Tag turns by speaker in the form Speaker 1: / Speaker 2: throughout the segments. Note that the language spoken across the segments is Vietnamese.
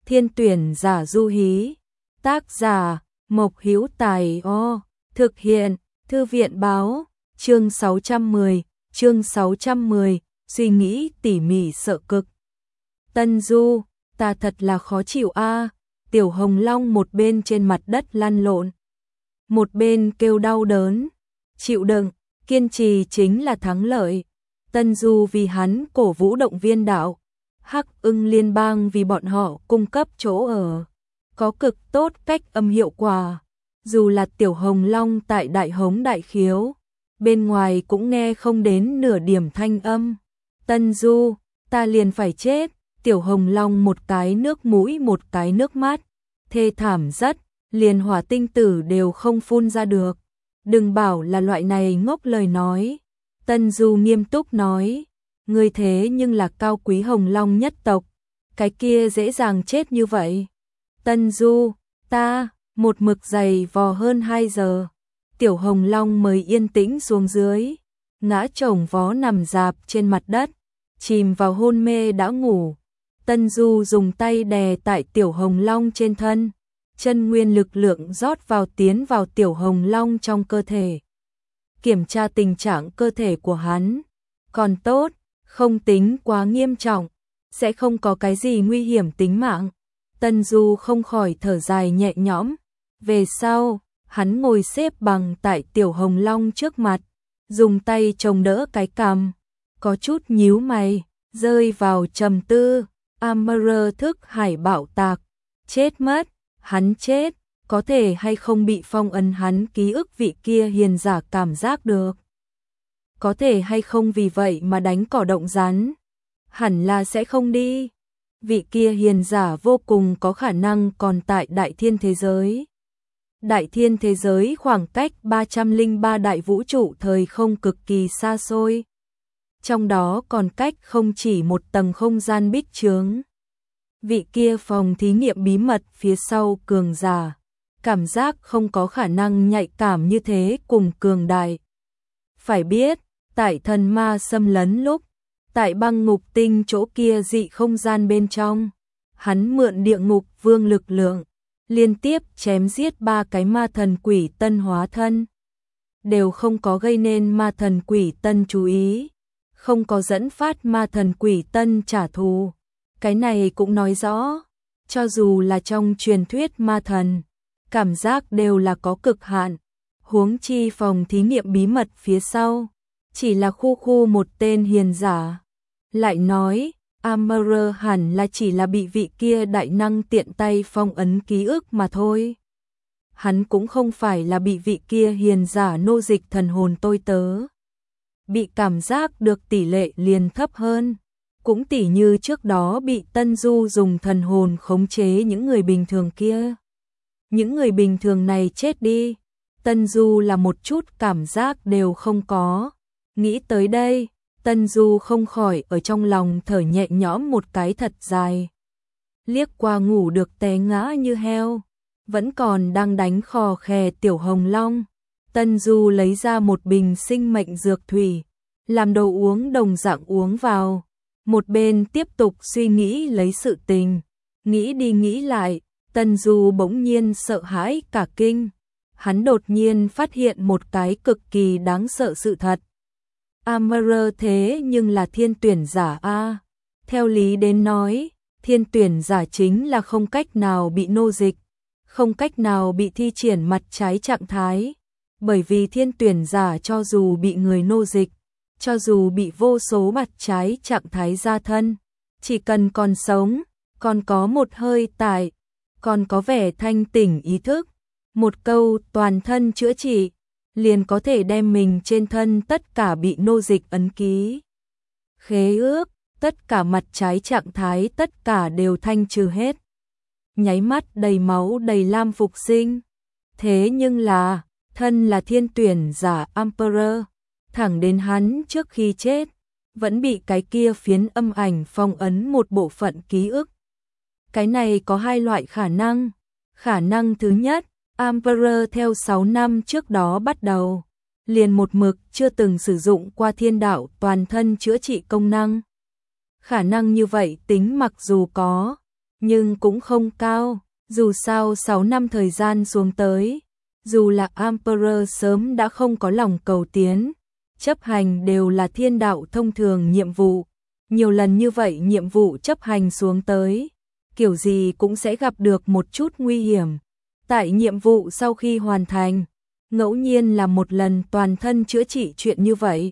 Speaker 1: Thiên tuyển giả du hí. Tác giả Mộc Hữu Tài. Thực hiện Thư viện báo. Chương 610, suy nghĩ tỉ mỉ sợ cực. Tân Du, ta thật là khó chịu a. Tiểu Hồng Long một bên trên mặt đất lăn lộn, một bên kêu đau đớn. Chịu đựng, kiên trì chính là thắng lợi. Tân Du vì hắn cổ vũ động viên đạo. Hắc Ưng Liên bang vì bọn họ cung cấp chỗ ở, có cực tốt cách âm hiệu quả. Dù là Tiểu Hồng Long tại Đại Hống Đại Khiếu, bên ngoài cũng nghe không đến nửa điểm thanh âm. Tân Du, ta liền phải chết. Tiểu Hồng Long một cái nước mũi một cái nước mắt, thê thảm rất, liền hỏa tinh tử đều không phun ra được. Đừng bảo là loại này ngốc lời nói. Tân Du nghiêm túc nói, ngươi thế nhưng là cao quý Hồng Long nhất tộc, cái kia dễ dàng chết như vậy. Tân Du, ta, một mực giày vò hơn 2 giờ, Tiểu Hồng Long mới yên tĩnh xuống dưới, ngã chồng vó nằm rạp trên mặt đất, chìm vào hôn mê đã ngủ. Tân Du dùng tay đè tại Tiểu Hồng Long trên thân, chân nguyên lực lượng rót vào tiến vào Tiểu Hồng Long trong cơ thể. Kiểm tra tình trạng cơ thể của hắn, còn tốt, không tính quá nghiêm trọng, sẽ không có cái gì nguy hiểm tính mạng. Tân Du không khỏi thở dài nhẹ nhõm. Về sau, hắn ngồi xếp bằng tại Tiểu Hồng Long trước mặt, dùng tay chống đỡ cái cằm, có chút nhíu mày, rơi vào trầm tư. Amber thức hải bạo tạc, chết mất, hắn chết, có thể hay không bị phong ấn hắn ký ức vị kia hiền giả cảm giác được. Có thể hay không vì vậy mà đánh cỏ động rắn, hẳn là sẽ không đi. Vị kia hiền giả vô cùng có khả năng còn tại Đại Thiên thế giới. Đại Thiên thế giới khoảng cách 303 đại vũ trụ thời không cực kỳ xa xôi. Trong đó còn cách không chỉ một tầng không gian bích chướng. Vị kia phòng thí nghiệm bí mật phía sau cường giả, cảm giác không có khả năng nhạy cảm như thế cùng cường đại. Phải biết, tại thần ma xâm lấn lúc, tại băng ngục tinh chỗ kia dị không gian bên trong, hắn mượn địa ngục vương lực lượng, liên tiếp chém giết 3 cái ma thần quỷ tân hóa thân. Đều không có gây nên ma thần quỷ tân chú ý, không có dẫn phát ma thần quỷ tân trả thù. Cái này cũng nói rõ, cho dù là trong truyền thuyết ma thần, cảm giác đều là có cực hạn. Huống chi phòng thí nghiệm bí mật phía sau, chỉ là khu một tên hiền giả. Lại nói, Amber hẳn là chỉ là bị vị kia đại năng tiện tay phong ấn ký ức mà thôi. Hắn cũng không phải là bị vị kia hiền giả nô dịch thần hồn tôi tớ. Bị cảm giác được tỷ lệ liền thấp hơn. Cũng tỉ như trước đó bị Tân Du dùng thần hồn khống chế những người bình thường kia. Những người bình thường này chết đi, Tân Du là một chút cảm giác đều không có. Nghĩ tới đây, Tân Du không khỏi ở trong lòng thở nhẹ nhõm một cái thật dài. Liếc qua ngủ được té ngã như heo, vẫn còn đang đánh khò khè Tiểu Hồng Long. Tân Du lấy ra một bình sinh mệnh dược thủy, làm đồ uống đồng dạng uống vào. Một bên tiếp tục suy nghĩ lấy sự tình, nghĩ đi nghĩ lại, Tân Du bỗng nhiên sợ hãi cả kinh. Hắn đột nhiên phát hiện một cái cực kỳ đáng sợ sự thật. Amber thế nhưng là thiên tuyển giả a. Theo lý đến nói, thiên tuyển giả chính là không cách nào bị nô dịch, không cách nào bị thi triển mặt trái trạng thái. Bởi vì thiên tuyển giả cho dù bị người nô dịch, cho dù bị vô số mặt trái trạng thái ra thân, chỉ cần còn sống, còn có một hơi tại, còn có vẻ thanh tỉnh ý thức, một câu toàn thân chữa trị, liền có thể đem mình trên thân tất cả bị nô dịch ấn ký, khế ước, tất cả mặt trái trạng thái tất cả đều thanh trừ hết. Nháy mắt đầy máu đầy lam phục sinh. Thế nhưng là, thân là thiên tuyển giả Emperor, thẳng đến hắn trước khi chết, vẫn bị cái kia phiến âm ảnh phong ấn một bộ phận ký ức. Cái này có 2 loại khả năng. Khả năng thứ nhất, Emperor theo 6 năm trước đó bắt đầu, liền một mực chưa từng sử dụng qua thiên đạo toàn thân chữa trị công năng. Khả năng như vậy tính mặc dù có, nhưng cũng không cao, dù sao 6 năm thời gian xuống tới, dù là Emperor sớm đã không có lòng cầu tiến, chấp hành đều là thiên đạo thông thường nhiệm vụ, nhiều lần như vậy nhiệm vụ chấp hành xuống tới, kiểu gì cũng sẽ gặp được một chút nguy hiểm. Tại nhiệm vụ sau khi hoàn thành, ngẫu nhiên là một lần toàn thân chữa trị chuyện như vậy,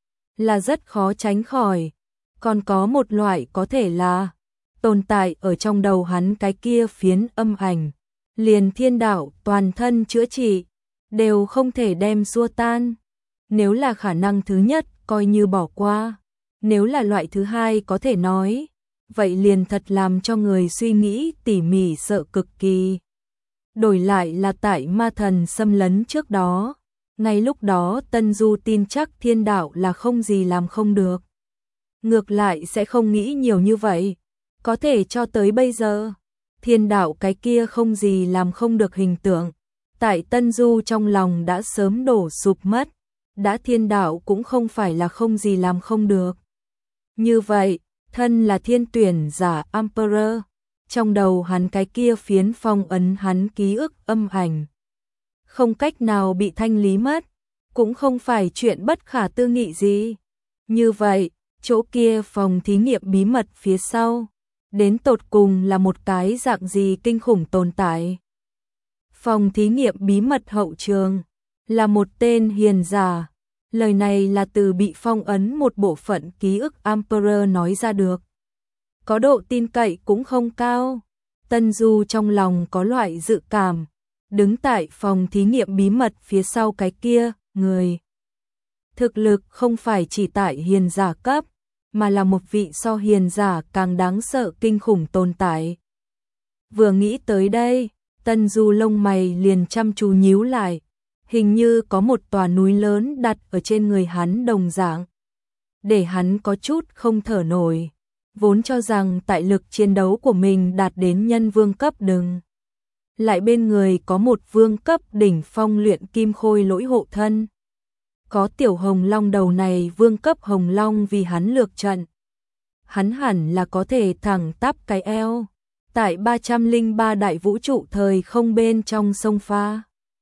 Speaker 1: là rất khó tránh khỏi. Còn có một loại có thể là tồn tại ở trong đầu hắn cái kia phiến âm ảnh, liền thiên đạo toàn thân chữa trị, đều không thể đem xua tan. Nếu là khả năng thứ nhất, coi như bỏ qua. Nếu là loại thứ hai có thể nói, vậy liền thật làm cho người suy nghĩ tỉ mỉ sợ cực kỳ. Đổi lại là tại ma thần xâm lấn trước đó, ngay lúc đó Tân Du tin chắc thiên đạo là không gì làm không được. Ngược lại sẽ không nghĩ nhiều như vậy, có thể cho tới bây giờ, thiên đạo cái kia không gì làm không được hình tượng, tại Tân Du trong lòng đã sớm đổ sụp mất, đã thiên đạo cũng không phải là không gì làm không được. Như vậy, thân là thiên tuyển giả Emperor, trong đầu hắn cái kia phiến phong ấn hắn ký ức âm ảnh, không cách nào bị thanh lý mất, cũng không phải chuyện bất khả tư nghị gì. Như vậy, chỗ kia phòng thí nghiệm bí mật phía sau, đến tột cùng là một cái dạng gì kinh khủng tồn tại. Phòng thí nghiệm bí mật hậu trường, là một tên hiền giả. Lời này là từ bị phong ấn một bộ phận ký ức Emperor nói ra được. Có độ tin cậy cũng không cao. Tân Du trong lòng có loại dự cảm, đứng tại phòng thí nghiệm bí mật phía sau cái kia, người. Thực lực không phải chỉ tại hiền giả cấp, mà là một vị so hiền giả càng đáng sợ kinh khủng tồn tại. Vừa nghĩ tới đây, Tân Du lông mày liền chăm chú nhíu lại, hình như có một tòa núi lớn đặt ở trên người hắn đồng dạng, để hắn có chút không thở nổi. Vốn cho rằng tại lực chiến đấu của mình đạt đến nhân vương cấp đừng. Lại bên người có một vương cấp đỉnh phong luyện kim khôi lỗi hộ thân. Có tiểu hồng long đầu này vương cấp hồng long vì hắn lược trận. Hắn hẳn là có thể thẳng tắp cái eo, tại 303 đại vũ trụ thời không bên trong sông pha.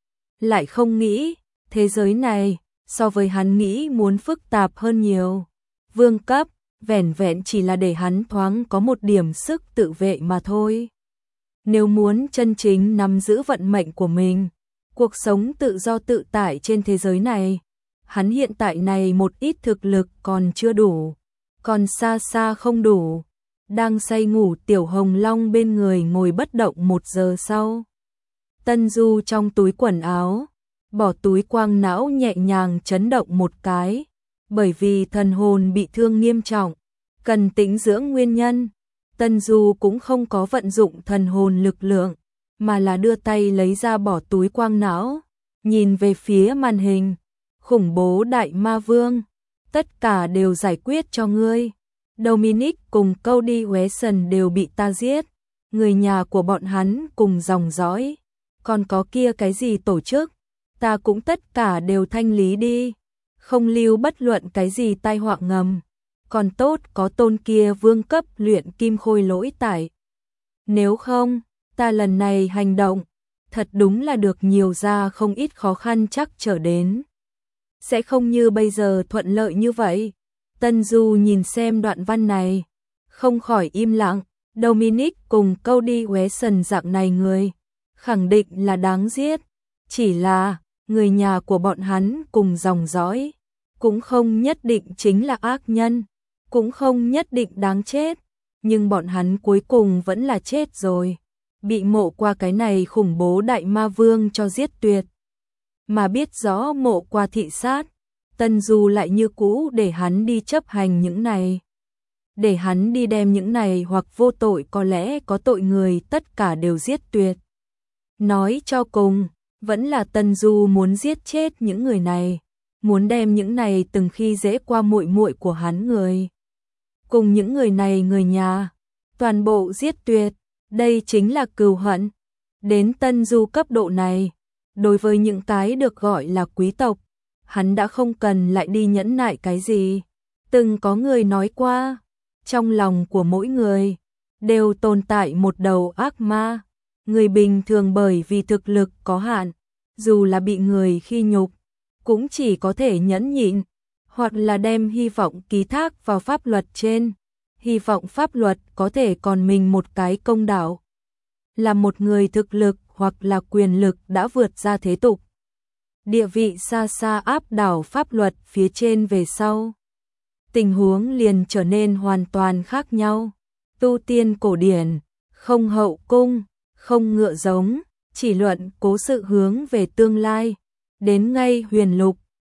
Speaker 1: Lại không nghĩ, thế giới này, so với hắn nghĩ muốn phức tạp hơn nhiều. Vương cấp, vẻn vẹn chỉ là để hắn thoáng có một điểm sức tự vệ mà thôi. Nếu muốn chân chính nắm giữ vận mệnh của mình, cuộc sống tự do tự tại trên thế giới này, hắn hiện tại này một ít thực lực còn chưa đủ, còn xa xa không đủ. Đang say ngủ tiểu hồng long bên người ngồi bất động 1 giờ sau. Tân Du trong túi quần áo, bỏ túi quang não nhẹ nhàng chấn động một cái, bởi vì thần hồn bị thương nghiêm trọng, cần tĩnh dưỡng nguyên nhân. Tân Du cũng không có vận dụng thần hồn lực lượng, mà là đưa tay lấy ra bỏ túi quang não, nhìn về phía màn hình. Khủng bố đại ma vương, tất cả đều giải quyết cho ngươi. Dominic cùng Cody Wesson đều bị ta giết, người nhà của bọn hắn cùng dòng dõi, còn có kia cái gì tổ chức, ta cũng tất cả đều thanh lý đi, không lưu bất luận cái gì tai họa ngầm. Còn tốt có tôn kia vương cấp luyện kim khôi lỗi tại. Nếu không, ta lần này hành động, thật đúng là được nhiều ra không ít khó khăn chắc trở đến. Sẽ không như bây giờ thuận lợi như vậy. Tân Du nhìn xem đoạn văn này, không khỏi im lặng. Dominic cùng Cody Wesson dạng này người, khẳng định là đáng giết. Chỉ là, người nhà của bọn hắn cùng dòng dõi, cũng không nhất định chính là ác nhân, cũng không nhất định đáng chết. Nhưng bọn hắn cuối cùng vẫn là chết rồi, bị Mộ Qua cái này khủng bố đại ma vương cho giết tuyệt. Mà biết rõ Mộ Qua thị sát, Tân Du lại như cũ để hắn đi chấp hành những này. Để hắn đi đem những này hoặc vô tội có lẽ có tội người tất cả đều giết tuyệt. Nói cho cùng, vẫn là Tân Du muốn giết chết những người này, muốn đem những này từng khi dễ qua muội muội của hắn người. Cùng những người này người nhà, toàn bộ giết tuyệt, đây chính là cừu hận. Đến Tân Du cấp độ này, đối với những cái được gọi là quý tộc, hắn đã không cần lại đi nhẫn nại cái gì. Từng có người nói qua, trong lòng của mỗi người, đều tồn tại một đầu ác ma. Người bình thường bởi vì thực lực có hạn, dù là bị người khi nhục, cũng chỉ có thể nhẫn nhịn, hoặc là đem hy vọng ký thác vào pháp luật trên, hy vọng pháp luật có thể còn mình một cái công đạo. Là một người thực lực hoặc là quyền lực đã vượt ra thế tục, địa vị xa xa áp đảo pháp luật phía trên về sau, tình huống liền trở nên hoàn toàn khác nhau. Tu tiên cổ điển, không hậu cung, không ngựa giống, chỉ luận cố sự hướng về tương lai. Đến ngay huyền lục,